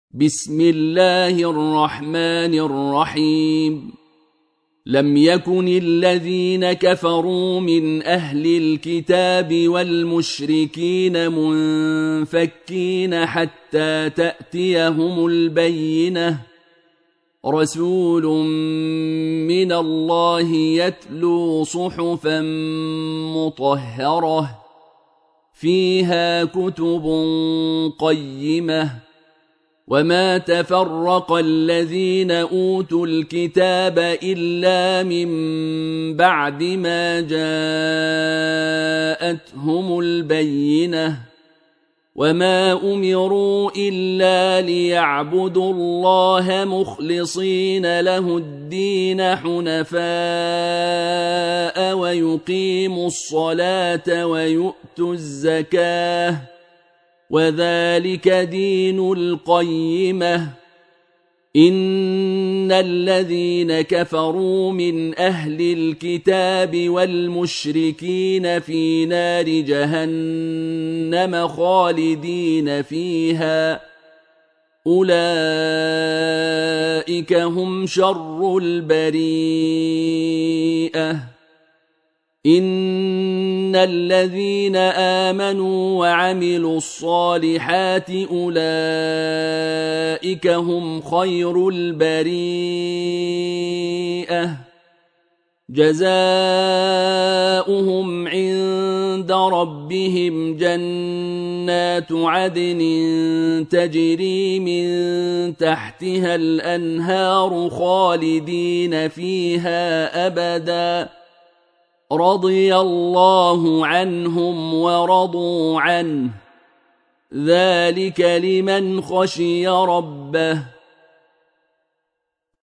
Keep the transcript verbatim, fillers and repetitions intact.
بسم الله الرحمن الرحيم لم يكن الذين كفروا من أهل الكتاب والمشركين منفكين حتى تأتيهم البينة رسول من الله يتلو صحفا مطهرة فيها كتب قيمة وما تفرق الذين أوتوا الكتاب إلا من بعد ما جاءتهم البينة وما أمروا إلا ليعبدوا الله مخلصين له الدين حنفاء ويقيموا الصلاة ويؤتوا الزكاة وذلك دين القيمة إن الذين كفروا من أهل الكتاب والمشركين في نار جهنم خالدين فيها أولئك هم شر البريئة إن الذين آمنوا وعملوا الصالحات أولئك هم خير البريئة جزاؤهم عند ربهم جنات عدن تجري من تحتها الأنهار خالدين فيها أبداً رضي الله عنهم ورضوا عنه ذلك لمن خشي ربه